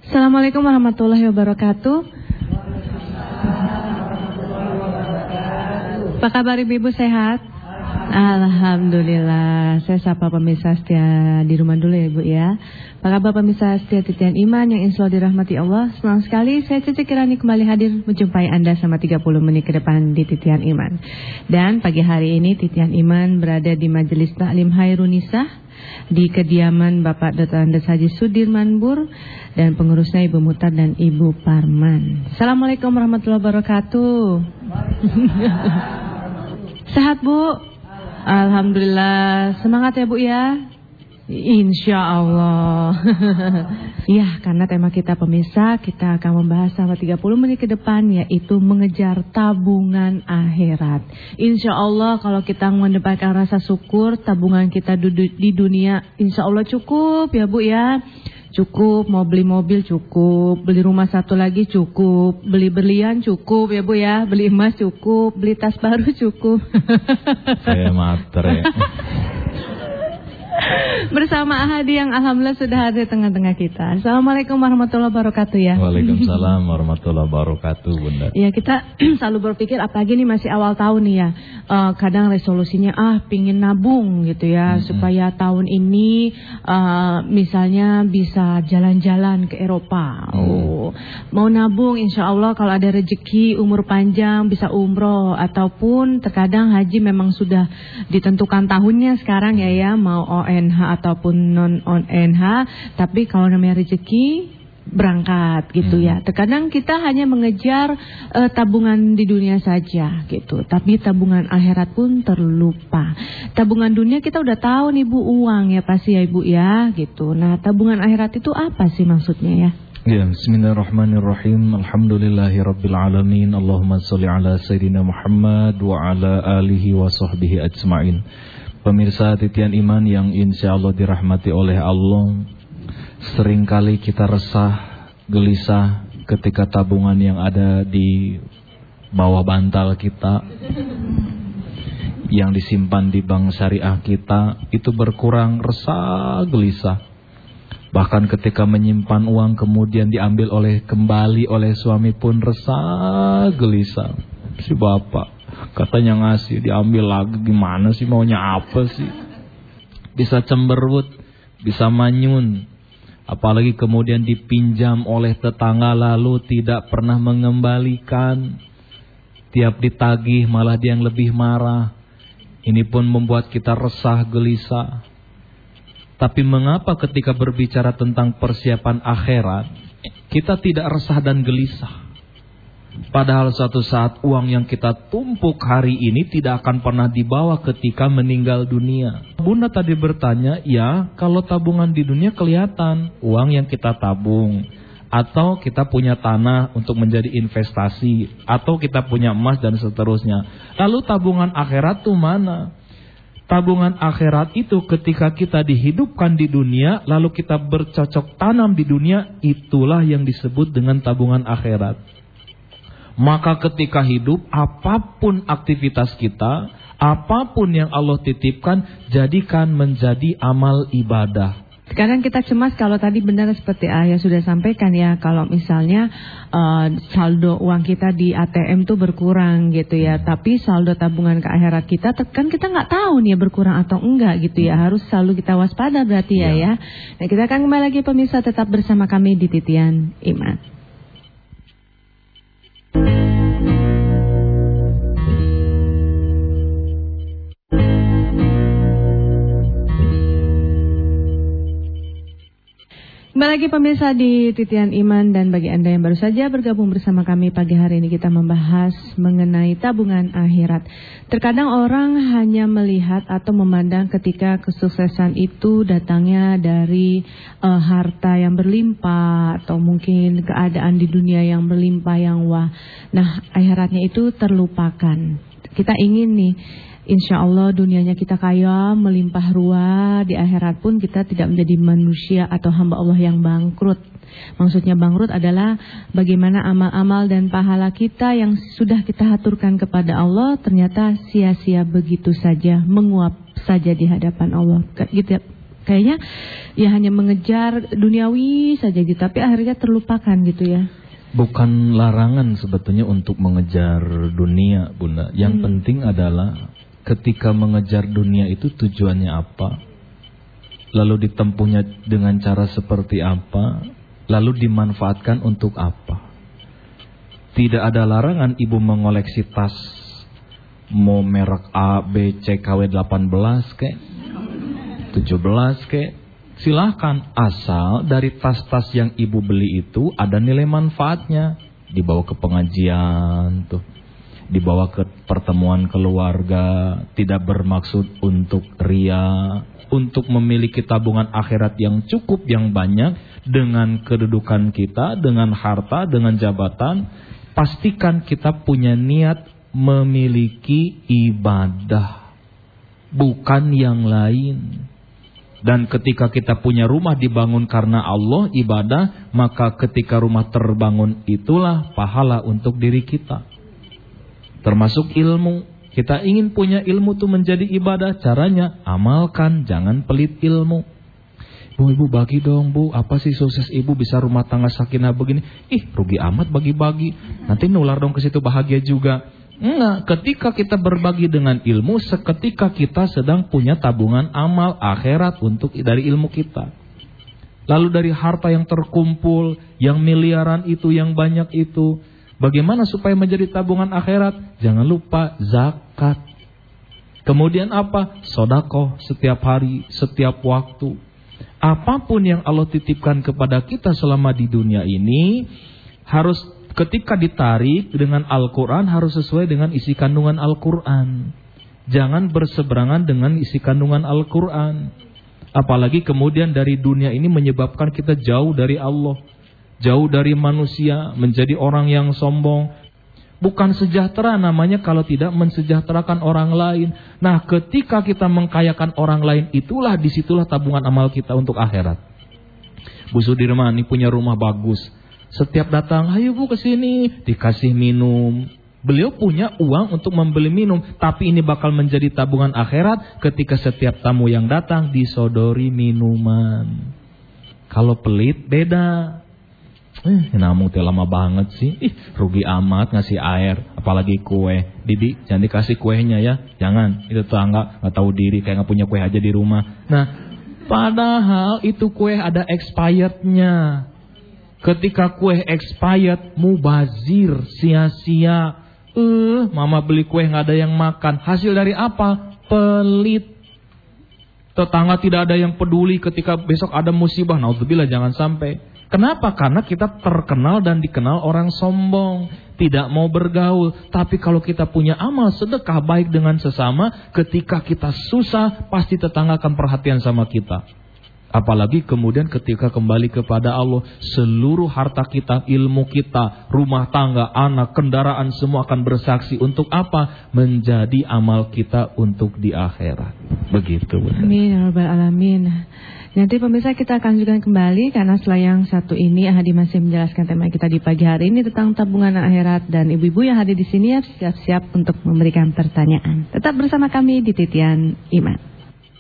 Assalamualaikum warahmatullahi wabarakatuh. Apa kabar ibu-ibu, sehat? Alhamdulillah. Saya sapa pemirsa setia di rumah dulu ya ibu ya. Apa kabar pemirsa setia Titian Iman yang insya Allah dirahmati Allah. Senang sekali saya Cici Kirani kembali hadir menjumpai Anda selama 30 menit ke depan di Titian Iman. Dan pagi hari ini Titian Iman berada di Majelis Taklim Hairunisa di kediaman Bapak Dr. Andes Haji Sudirman Bur dan pengurusnya Ibu Mutar dan Ibu Parman. Assalamualaikum warahmatullahi wabarakatuh. Sehat Bu? Alhamdulillah. Semangat ya Bu ya. Insya Allah. Ya, karena tema kita pemirsa, kita akan membahas selama 30 menit ke depan, yaitu mengejar tabungan akhirat. Insya Allah kalau kita mengedepankan rasa syukur, tabungan kita di dunia insya Allah cukup ya Bu ya. Cukup, mau beli mobil cukup, beli rumah satu lagi cukup, beli berlian cukup ya Bu ya, beli emas cukup, beli tas baru cukup. Saya mater ya. Bersama Ahadi yang alhamdulillah sudah hadir tengah-tengah kita. Assalamualaikum warahmatullahi wabarakatuh ya. Waalaikumsalam warahmatullahi wabarakatuh Bunda. Ya, kita selalu berpikir apalagi nih masih awal tahun nih ya. Kadang resolusinya pingin nabung gitu ya, supaya tahun ini misalnya bisa jalan-jalan ke Eropa. Mau nabung insya Allah kalau ada rezeki umur panjang bisa umroh, ataupun terkadang haji memang sudah ditentukan tahunnya sekarang ya mau ONH ataupun non ONH, tapi kalau namanya rezeki berangkat gitu ya. Terkadang kita hanya mengejar tabungan di dunia saja gitu, tapi tabungan akhirat pun terlupa. Tabungan dunia kita udah tahu nih Bu, uang ya pasti ya Ibu ya gitu. Nah, tabungan akhirat itu apa sih maksudnya ya? Ya, bismillahirrahmanirrahim. Alhamdulillahirabbil alamin. Allahumma shalli ala sayidina Muhammad wa ala alihi wa sahbihi ajmain. Pemirsa Titian Iman yang insya Allah dirahmati oleh Allah, seringkali kita resah, gelisah ketika tabungan yang ada di bawah bantal kita, yang disimpan di bank syariah kita, itu berkurang, resah, gelisah. Bahkan ketika menyimpan uang kemudian diambil kembali oleh suami pun resah, gelisah. Si bapak katanya ngasih, diambil lagi, gimana sih, maunya apa sih? Bisa cemberut, bisa manyun. Apalagi kemudian dipinjam oleh tetangga lalu tidak pernah mengembalikan. Tiap ditagih malah dia yang lebih marah. Ini pun membuat kita resah, gelisah. Tapi mengapa ketika berbicara tentang persiapan akhirat, kita tidak resah dan gelisah? Padahal suatu saat uang yang kita tumpuk hari ini tidak akan pernah dibawa ketika meninggal dunia. Bunda tadi bertanya, ya kalau tabungan di dunia kelihatan, uang yang kita tabung, atau kita punya tanah untuk menjadi investasi, atau kita punya emas dan seterusnya. Lalu tabungan akhirat itu mana? Tabungan akhirat itu ketika kita dihidupkan di dunia, lalu kita bercocok tanam di dunia, itulah yang disebut dengan tabungan akhirat. Maka ketika hidup, apapun aktivitas kita, apapun yang Allah titipkan, jadikan menjadi amal ibadah. Sekarang kita cemas kalau tadi benar seperti Ayah sudah sampaikan ya, kalau misalnya saldo uang kita di ATM tuh berkurang gitu ya, tapi saldo tabungan ke akhirat kita kan kita nggak tahu nih berkurang atau enggak gitu ya, harus selalu kita waspada berarti ya. Nah, kita akan kembali lagi pemirsa, tetap bersama kami di Titian Iman. Kembali lagi pemirsa di Titian Iman, dan bagi Anda yang baru saja bergabung bersama kami pagi hari ini, kita membahas mengenai tabungan akhirat. Terkadang orang hanya melihat atau memandang ketika kesuksesan itu datangnya dari harta yang berlimpah, atau mungkin keadaan di dunia yang berlimpah yang wah. Nah, akhiratnya itu terlupakan. Kita ingin nih, insya Allah dunianya kita kaya, melimpah ruah, di akhirat pun kita tidak menjadi manusia atau hamba Allah yang bangkrut. Maksudnya bangkrut adalah bagaimana amal-amal dan pahala kita yang sudah kita haturkan kepada Allah ternyata sia-sia begitu saja, menguap saja di hadapan Allah. Gitu ya. Kayaknya ya hanya mengejar duniawi saja gitu, tapi akhirnya terlupakan gitu ya. Bukan larangan sebetulnya untuk mengejar dunia, Bunda. Yang penting adalah ketika mengejar dunia itu tujuannya apa, lalu ditempuhnya dengan cara seperti apa, lalu dimanfaatkan untuk apa. Tidak ada larangan ibu mengoleksi tas, mau merek A, B, C, KW 18 kek, 17 kek, silahkan, asal dari tas-tas yang ibu beli itu ada nilai manfaatnya. Dibawa ke pengajian tuh, dibawa ke pertemuan keluarga, tidak bermaksud untuk ria, untuk memiliki tabungan akhirat yang cukup, yang banyak. Dengan kedudukan kita, dengan harta, dengan jabatan, pastikan kita punya niat memiliki ibadah, bukan yang lain. Dan ketika kita punya rumah dibangun karena Allah, ibadah, maka ketika rumah terbangun itulah pahala untuk diri kita. Termasuk ilmu. Kita ingin punya ilmu itu menjadi ibadah, caranya amalkan, jangan pelit ilmu. Bu, bagi dong bu, apa sih sukses ibu bisa rumah tangga sakinah begini? Rugi amat bagi-bagi, nanti nular dong ke situ, bahagia juga. Enggak, ketika kita berbagi dengan ilmu, seketika kita sedang punya tabungan amal akhirat untuk dari ilmu kita. Lalu dari harta yang terkumpul, yang miliaran itu, yang banyak itu, bagaimana supaya menjadi tabungan akhirat? Jangan lupa zakat. Kemudian apa? Sedekah setiap hari, setiap waktu. Apapun yang Allah titipkan kepada kita selama di dunia ini, harus ketika ditarik dengan Al-Quran harus sesuai dengan isi kandungan Al-Quran. Jangan berseberangan dengan isi kandungan Al-Quran. Apalagi kemudian dari dunia ini menyebabkan kita jauh dari Allah, jauh dari manusia, menjadi orang yang sombong. Bukan sejahtera namanya kalau tidak mensejahterakan orang lain. Nah, ketika kita mengkayakan orang lain, itulah disitulah tabungan amal kita untuk akhirat. Bu Sudirman ini punya rumah bagus. Setiap datang, ayo bu kesini, dikasih minum. Beliau punya uang untuk membeli minum, tapi ini bakal menjadi tabungan akhirat ketika setiap tamu yang datang disodori minuman. Kalau pelit beda. Namun teh lama banget sih. Rugi amat ngasih air, apalagi kue. Didi, jangan dikasih kuenya ya. Jangan, itu tetangga nggak tahu diri, kayak nggak punya kue aja di rumah. Nah, padahal itu kue ada expirednya. Ketika kue expired, mubazir, sia-sia. Mama beli kue nggak ada yang makan. Hasil dari apa? Pelit. Tetangga tidak ada yang peduli ketika besok ada musibah. Naudzubillah, jangan sampai. Kenapa? Karena kita terkenal dan dikenal orang sombong, tidak mau bergaul. Tapi kalau kita punya amal sedekah baik dengan sesama, ketika kita susah, pasti tetangga akan perhatian sama kita. Apalagi kemudian ketika kembali kepada Allah, seluruh harta kita, ilmu kita, rumah tangga, anak, kendaraan, semua akan bersaksi. Untuk apa? Menjadi amal kita untuk di akhirat. Begitu. Amin ya rabbal alamin. Nanti pemirsa kita akan juga kembali karena setelah yang satu ini Hadi masih menjelaskan tema kita di pagi hari ini tentang tabungan akhirat, dan ibu-ibu yang hadir di sini siap-siap untuk memberikan pertanyaan. Tetap bersama kami di Titian Iman.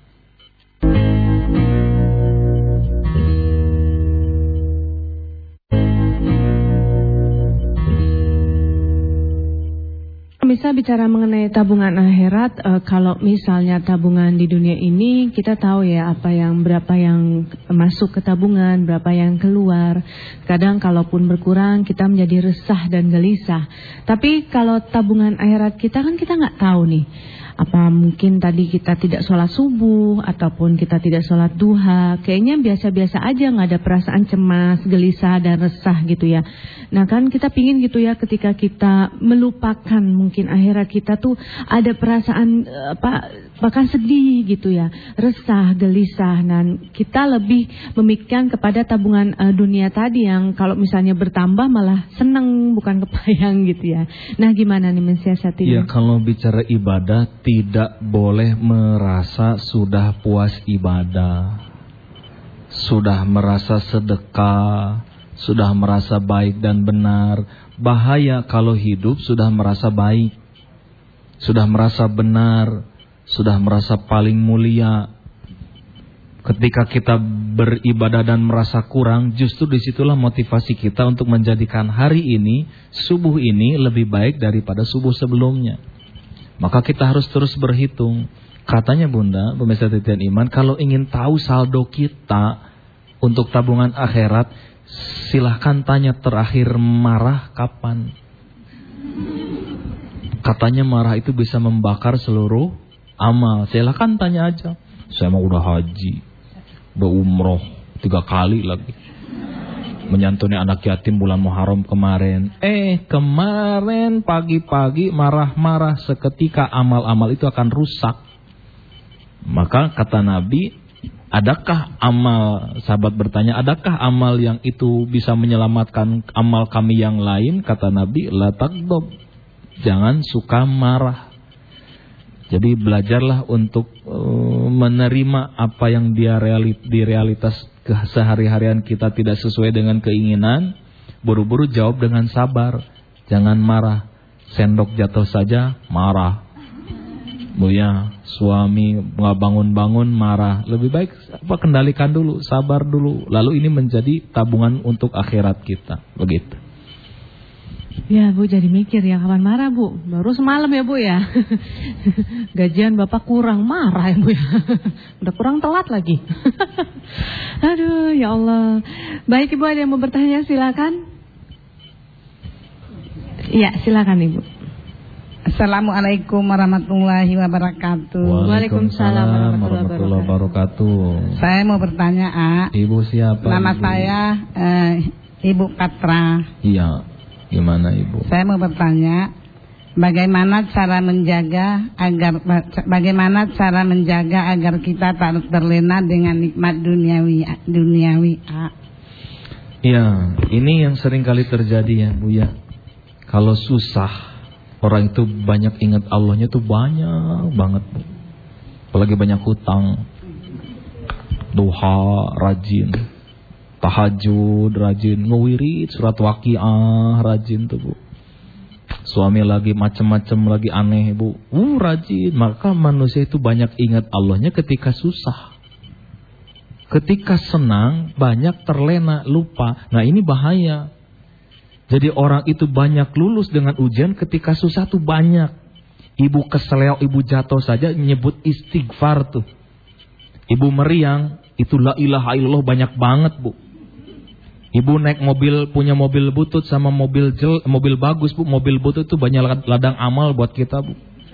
Bisa bicara mengenai tabungan akhirat, kalau misalnya tabungan di dunia ini kita tahu ya berapa yang masuk ke tabungan, berapa yang keluar. Kadang kalaupun berkurang kita menjadi resah dan gelisah. Tapi kalau tabungan akhirat kita kan kita nggak tahu nih. Apa mungkin tadi kita tidak sholat subuh ataupun kita tidak sholat duha, kayaknya biasa-biasa aja, nggak ada perasaan cemas, gelisah dan resah gitu ya. Nah kan kita pingin gitu ya, ketika kita melupakan mungkin akhirat kita tuh ada perasaan bahkan sedih gitu ya, resah, gelisah. Dan kita lebih memikirkan kepada tabungan dunia tadi yang kalau misalnya bertambah malah seneng, bukan kebayang gitu ya. Nah gimana nih mensiasatinya? Ya kalau bicara ibadah, tidak boleh merasa sudah puas ibadah, sudah merasa sedekah, sudah merasa baik dan benar. Bahaya kalau hidup sudah merasa baik, sudah merasa benar, sudah merasa paling mulia. Ketika kita beribadah dan merasa kurang, justru disitulah motivasi kita untuk menjadikan hari ini, subuh ini lebih baik daripada subuh sebelumnya. Maka kita harus terus berhitung. Katanya Bunda, pemirsa titian iman, kalau ingin tahu saldo kita untuk tabungan akhirat, silahkan tanya terakhir marah kapan. Katanya marah itu bisa membakar seluruh amal. Silahkan tanya aja. Saya mau udah haji, udah umroh 3 kali lagi, menyantuni anak yatim bulan Muharram kemarin. Kemarin pagi-pagi marah-marah, seketika amal-amal itu akan rusak. Maka kata Nabi, adakah amal, sahabat bertanya, adakah amal yang itu bisa menyelamatkan amal kami yang lain? Kata Nabi, la taghdab, jangan suka marah. Jadi belajarlah untuk menerima apa yang di realitas sehari-harian kita tidak sesuai dengan keinginan. Buru-buru jawab dengan sabar, jangan marah. Sendok jatuh saja marah. Buya, suami nggak bangun-bangun marah. Lebih baik kendalikan dulu, sabar dulu. Lalu ini menjadi tabungan untuk akhirat kita. Begitu. Ya Bu, jadi mikir ya, kapan marah Bu? Baru semalam ya Bu ya. Gajian Bapak kurang, marah ya Bu ya. Udah kurang telat lagi. Aduh ya Allah. Baik Ibu, ada yang mau bertanya silakan. Iya silakan Ibu. Assalamualaikum warahmatullahi wabarakatuh. Waalaikumsalam warahmatullahi wabarakatuh. Saya mau bertanya, Ibu siapa? Nama Ibu? saya Ibu Katra. Iya. Gimana Ibu? Saya mau bertanya, bagaimana cara menjaga agar kita tak terlena dengan nikmat duniawi. Ya, ini yang sering kali terjadi ya Bu ya. Kalau susah, orang itu banyak ingat Allahnya tuh banyak banget Bu. Apalagi banyak hutang. Duha rajin, tahajud rajin, ngewirid surat Waqiah rajin tuh Bu. Suami lagi macem-macem, lagi aneh Bu, rajin. Maka manusia itu banyak ingat Allahnya ketika susah. Ketika senang banyak terlena, lupa. Nah ini bahaya. Jadi orang itu banyak lulus dengan ujian, ketika susah tuh banyak. Ibu keseleo, ibu jatuh saja nyebut istighfar tuh. Ibu meriang, itu la ilaha illallah banyak banget Bu. Ibu naik mobil, punya mobil butut sama mobil bagus Bu. Mobil butut itu banyak ladang amal buat kita Bu.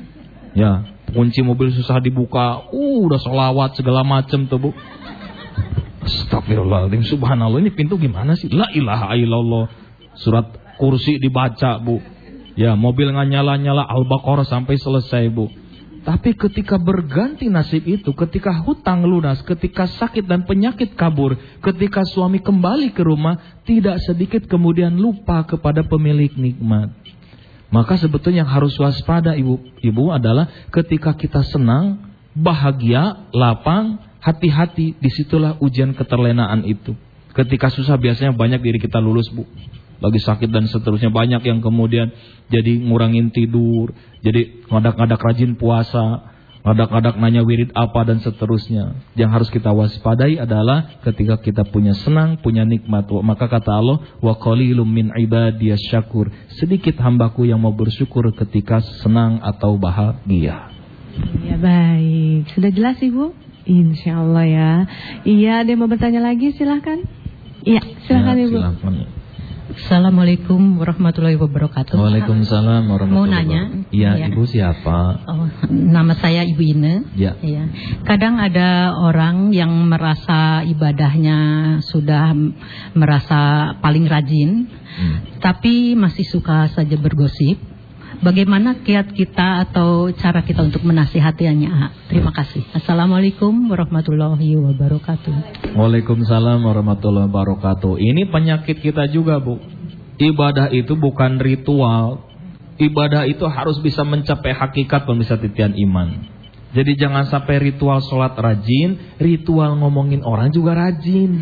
Ya, kunci mobil susah dibuka, udah sholawat segala macem tuh Bu. Astagfirullahaladzim, subhanallah, ini pintu gimana sih? La ilaha illallah, surat kursi dibaca Bu. Ya, mobil nggak nyala-nyala Al-Baqarah sampai selesai Bu. Tapi ketika berganti nasib itu, ketika hutang lunas, ketika sakit dan penyakit kabur, ketika suami kembali ke rumah, tidak sedikit kemudian lupa kepada pemilik nikmat. Maka sebetulnya yang harus waspada ibu adalah ketika kita senang, bahagia, lapang, hati-hati, disitulah ujian keterlenaan itu. Ketika susah biasanya banyak diri kita lulus Bu. Lagi sakit dan seterusnya, banyak yang kemudian jadi ngurangin tidur, jadi ngadak-ngadak rajin puasa, ngadak-ngadak nanya wirid apa dan seterusnya. Yang harus kita waspadai adalah ketika kita punya senang, punya nikmat. Maka kata Allah, wa qalilum min ibadiyas syakur. Sedikit hambaku yang mau bersyukur ketika senang atau bahagia. Ya baik, sudah jelas Ibu? Insyaallah ya. Iya, ada yang mau bertanya lagi silahkan. Iya, silahkan Ibu. Silahkan. Assalamualaikum warahmatullahi wabarakatuh. Waalaikumsalam warahmatullahi wabarakatuh. Mau nanya? Ya. Ibu siapa? Oh, nama saya Ibu Ine. Ya. Ya. Kadang ada orang yang merasa ibadahnya sudah merasa paling rajin, tapi masih suka saja bergosip. Bagaimana kiat kita atau cara kita untuk menasihatinya? Terima kasih. Assalamualaikum warahmatullahi wabarakatuh. Waalaikumsalam warahmatullahi wabarakatuh. Ini penyakit kita juga Bu. Ibadah itu bukan ritual. Ibadah itu harus bisa mencapai hakikat pemirsa titian iman. Jadi jangan sampai ritual sholat rajin, ritual ngomongin orang juga rajin.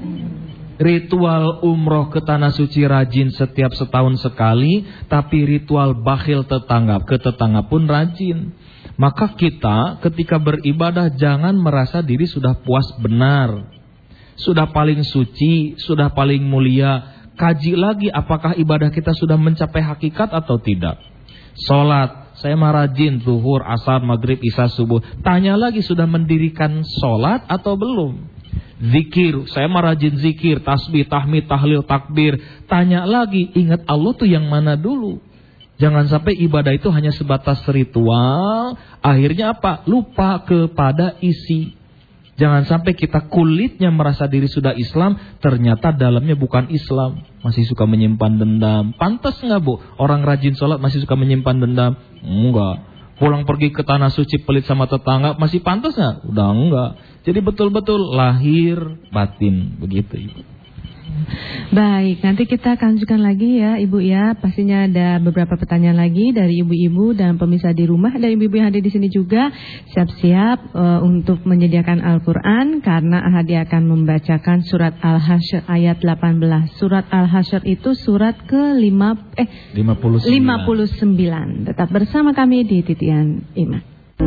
Ritual umroh ke tanah suci rajin setiap setahun sekali, tapi ritual bakhil ke tetangga pun rajin. Maka kita ketika beribadah jangan merasa diri sudah puas benar, sudah paling suci, sudah paling mulia. Kaji lagi apakah ibadah kita sudah mencapai hakikat atau tidak. Sholat, saya rajin zuhur, asar, maghrib, isya, subuh. Tanya lagi sudah mendirikan sholat atau belum. Zikir, saya rajin zikir, tasbih, tahmid, tahlil, takbir. Tanya lagi, ingat Allah tuh yang mana dulu. Jangan sampai ibadah itu hanya sebatas ritual. Akhirnya apa? Lupa kepada isi. Jangan sampai kita kulitnya merasa diri sudah Islam, ternyata dalamnya bukan Islam. Masih suka menyimpan dendam. Pantas nggak Bu? Orang rajin sholat masih suka menyimpan dendam? Enggak. Pulang pergi ke tanah suci pelit sama tetangga, masih pantas nggak? Udah enggak. Jadi betul-betul lahir batin, begitu Ibu. Baik, nanti kita akan lanjutkan lagi ya Ibu ya. Pastinya ada beberapa pertanyaan lagi dari ibu-ibu dan pemirsa di rumah, dan ibu-ibu yang hadir di sini juga siap-siap untuk menyediakan Al-Qur'an, karena Ahadi akan membacakan surat Al-Hasyr ayat 18. Surat Al-Hasyr itu surat ke-59. Tetap bersama kami di Titian Iman.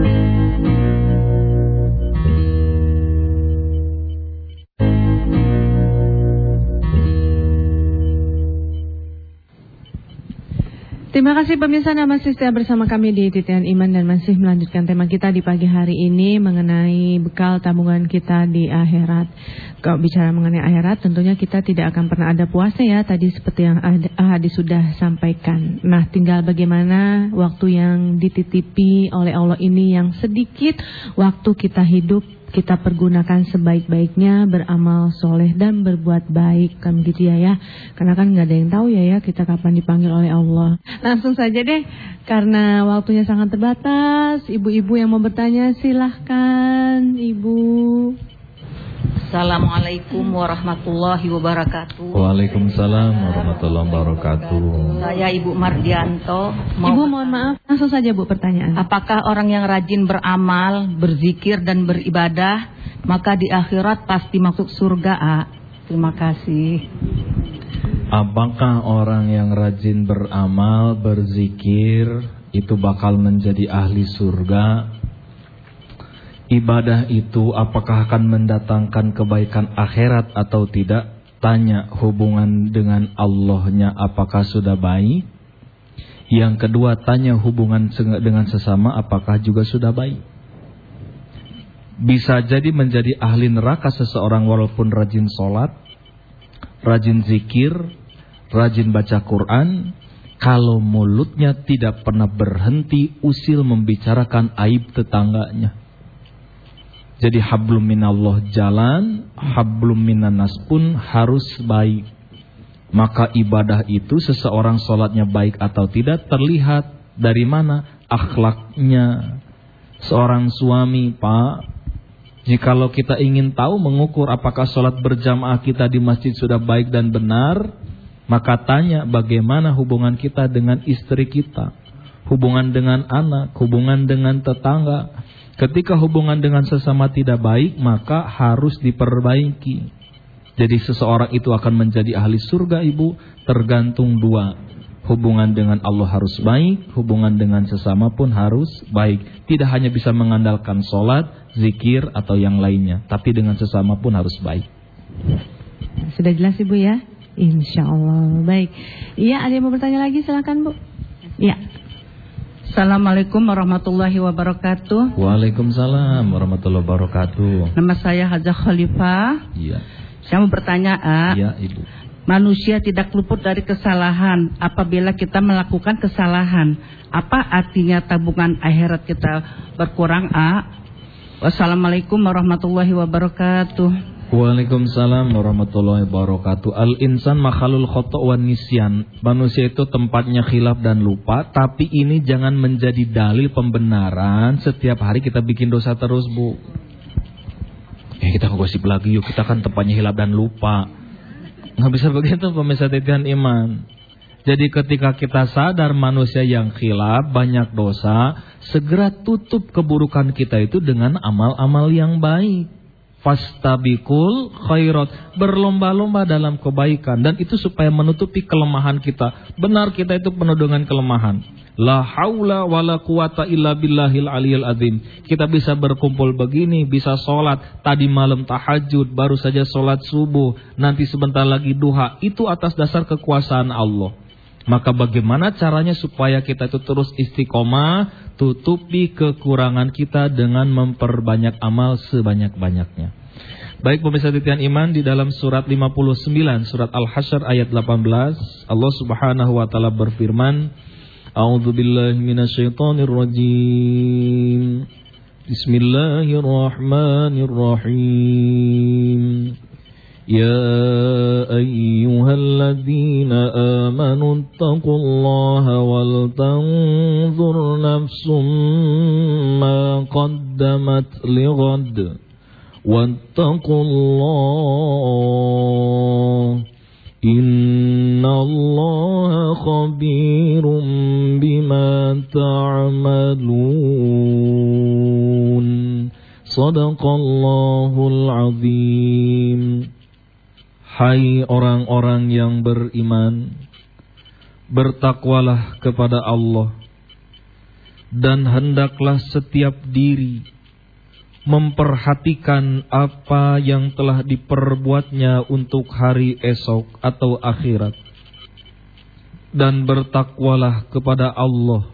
Terima kasih pemirsa yang masih setia bersama kami di Titian Iman dan masih melanjutkan tema kita di pagi hari ini mengenai bekal tabungan kita di akhirat. Kalau bicara mengenai akhirat, tentunya kita tidak akan pernah ada puasnya ya, tadi seperti yang Ahadi sudah sampaikan. Nah, tinggal bagaimana waktu yang dititipi oleh Allah ini yang sedikit waktu kita hidup, kita pergunakan sebaik-baiknya, beramal soleh dan berbuat baik, kan gitu ya. Karena kan nggak ada yang tahu ya kita kapan dipanggil oleh Allah. Langsung saja deh, karena waktunya sangat terbatas. Ibu-ibu yang mau bertanya silahkan, Ibu. Assalamualaikum warahmatullahi wabarakatuh. Waalaikumsalam warahmatullahi wabarakatuh. Saya Ibu Mardianto. Ibu mohon maaf, langsung saja Bu pertanyaan. Apakah orang yang rajin beramal, berzikir dan beribadah, maka di akhirat pasti masuk surga? Terima kasih. Apakah orang yang rajin beramal, berzikir itu bakal menjadi ahli surga? Ibadah itu apakah akan mendatangkan kebaikan akhirat atau tidak? Tanya hubungan dengan Allahnya apakah sudah baik? Yang kedua, tanya hubungan dengan sesama apakah juga sudah baik? Bisa jadi menjadi ahli neraka seseorang walaupun rajin sholat, rajin zikir, rajin baca Quran, kalau mulutnya tidak pernah berhenti usil membicarakan aib tetangganya. Jadi hablum minallah jalan, hablum minanas pun harus baik. Maka ibadah itu seseorang sholatnya baik atau tidak terlihat dari mana? Akhlaknya. Seorang suami, Pak, jikalau kita ingin tahu mengukur apakah sholat berjamaah kita di masjid sudah baik dan benar, maka tanya bagaimana hubungan kita dengan istri kita, hubungan dengan anak, hubungan dengan tetangga. Ketika hubungan dengan sesama tidak baik, maka harus diperbaiki. Jadi seseorang itu akan menjadi ahli surga, Ibu, tergantung dua. Hubungan dengan Allah harus baik, hubungan dengan sesama pun harus baik. Tidak hanya bisa mengandalkan sholat, zikir, atau yang lainnya, tapi dengan sesama pun harus baik. Sudah jelas Ibu ya? Insya Allah. Baik. Iya, ada yang mau bertanya lagi? Silakan Bu. Ya. Assalamualaikum warahmatullahi wabarakatuh. Waalaikumsalam warahmatullahi wabarakatuh. Nama saya Hajah Khalifah. Iya. Saya mau bertanya, Iya, Ibu. Manusia tidak luput dari kesalahan. Apabila kita melakukan kesalahan, apa artinya tabungan akhirat kita berkurang? Wassalamualaikum warahmatullahi wabarakatuh. Waalaikumsalam warahmatullahi wabarakatuh. Al-insan makhlul khata' wan nisyan. Manusia itu tempatnya khilaf dan lupa, tapi ini jangan menjadi dalil pembenaran setiap hari kita bikin dosa terus, Bu. Kita gosip lagi yuk, kita kan tempatnya khilaf dan lupa. Nggak bisa begitu pemirsa Titian Iman. Jadi ketika kita sadar manusia yang khilaf, banyak dosa, segera tutup keburukan kita itu dengan amal-amal yang baik. Fastabiqul khairat, berlomba-lomba dalam kebaikan, dan itu supaya menutupi kelemahan kita. Benar kita itu penuh dengan kelemahan. La haula wala quwata illa billahil aliyil azim. Kita bisa berkumpul begini, bisa sholat, tadi malam tahajud, baru saja sholat subuh, nanti sebentar lagi duha. Itu atas dasar kekuasaan Allah. Maka bagaimana caranya supaya kita itu terus istiqomah, tutupi kekurangan kita dengan memperbanyak amal sebanyak-banyaknya. Baik pemirsa titian iman, di dalam surat 59, surat Al-Hasyr ayat 18, Allah Subhanahu wa taala berfirman, A'udzu billahi minasyaitonir rajim. Bismillahirrahmanirrahim. Ya ayyuhalladzina amanu taqullaha wal tanzur nafsum ma qaddamat lighad wattaqullah innallaha khabirum bima ta'malun. Shadaqallahul azim. Hai orang-orang yang beriman, bertakwalah kepada Allah, dan hendaklah setiap diri memperhatikan apa yang telah diperbuatnya untuk hari esok atau akhirat. Dan bertakwalah kepada Allah.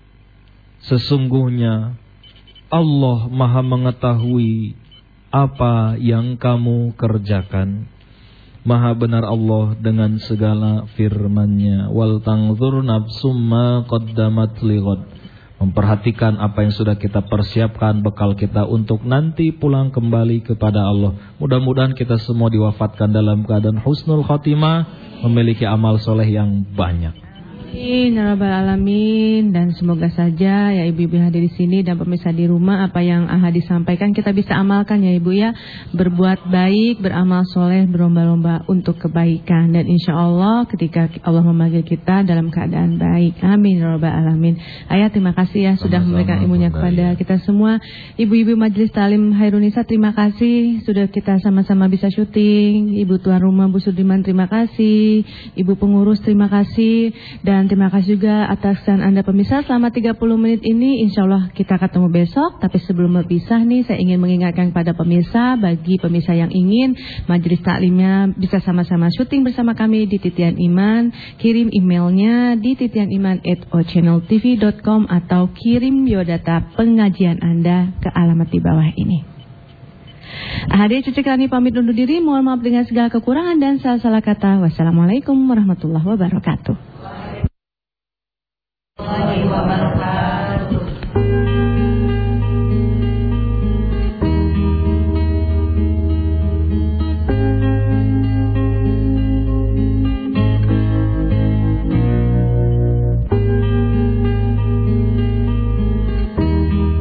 Sesungguhnya Allah Maha mengetahui apa yang kamu kerjakan. Maha benar Allah dengan segala firman-Nya. Wal tanzur nafsum ma qaddamat lighad. Memperhatikan apa yang sudah kita persiapkan, bekal kita untuk nanti pulang kembali kepada Allah. Mudah-mudahan kita semua diwafatkan dalam keadaan husnul khatimah, memiliki amal soleh yang banyak. Amin ya rabbal alamin. Dan semoga saja ya ibu-ibu hadir di sini dan pemirsa di rumah, apa yang Ahadi sampaikan kita bisa amalkan ya ibu ya. Berbuat baik, beramal soleh, berlomba-lomba untuk kebaikan. Dan insya Allah ketika Allah memanggil kita dalam keadaan baik. Amin ya rabbal alamin. Ayah terima kasih ya sudah memberikan ilmunya kepada kita semua. Ibu-ibu Majelis Ta'lim Hairunisa terima kasih sudah kita sama-sama bisa syuting. Ibu tuan rumah Bu Sudirman terima kasih. Ibu pengurus terima kasih. Dan terima kasih juga atas Anda pemirsa selama 30 menit ini. Insya Allah kita ketemu besok. Tapi sebelum berpisah nih, saya ingin mengingatkan kepada pemirsa, bagi pemirsa yang ingin majelis taklimnya bisa sama-sama syuting bersama kami di Titian Iman, kirim emailnya di titianiman@ochanneltv.com atau kirim biodata pengajian Anda ke alamat di bawah ini. Hadir Cuci Kelani pamit undur diri. Mohon maaf dengan segala kekurangan dan salah-salah kata. Wassalamualaikum warahmatullahi wabarakatuh.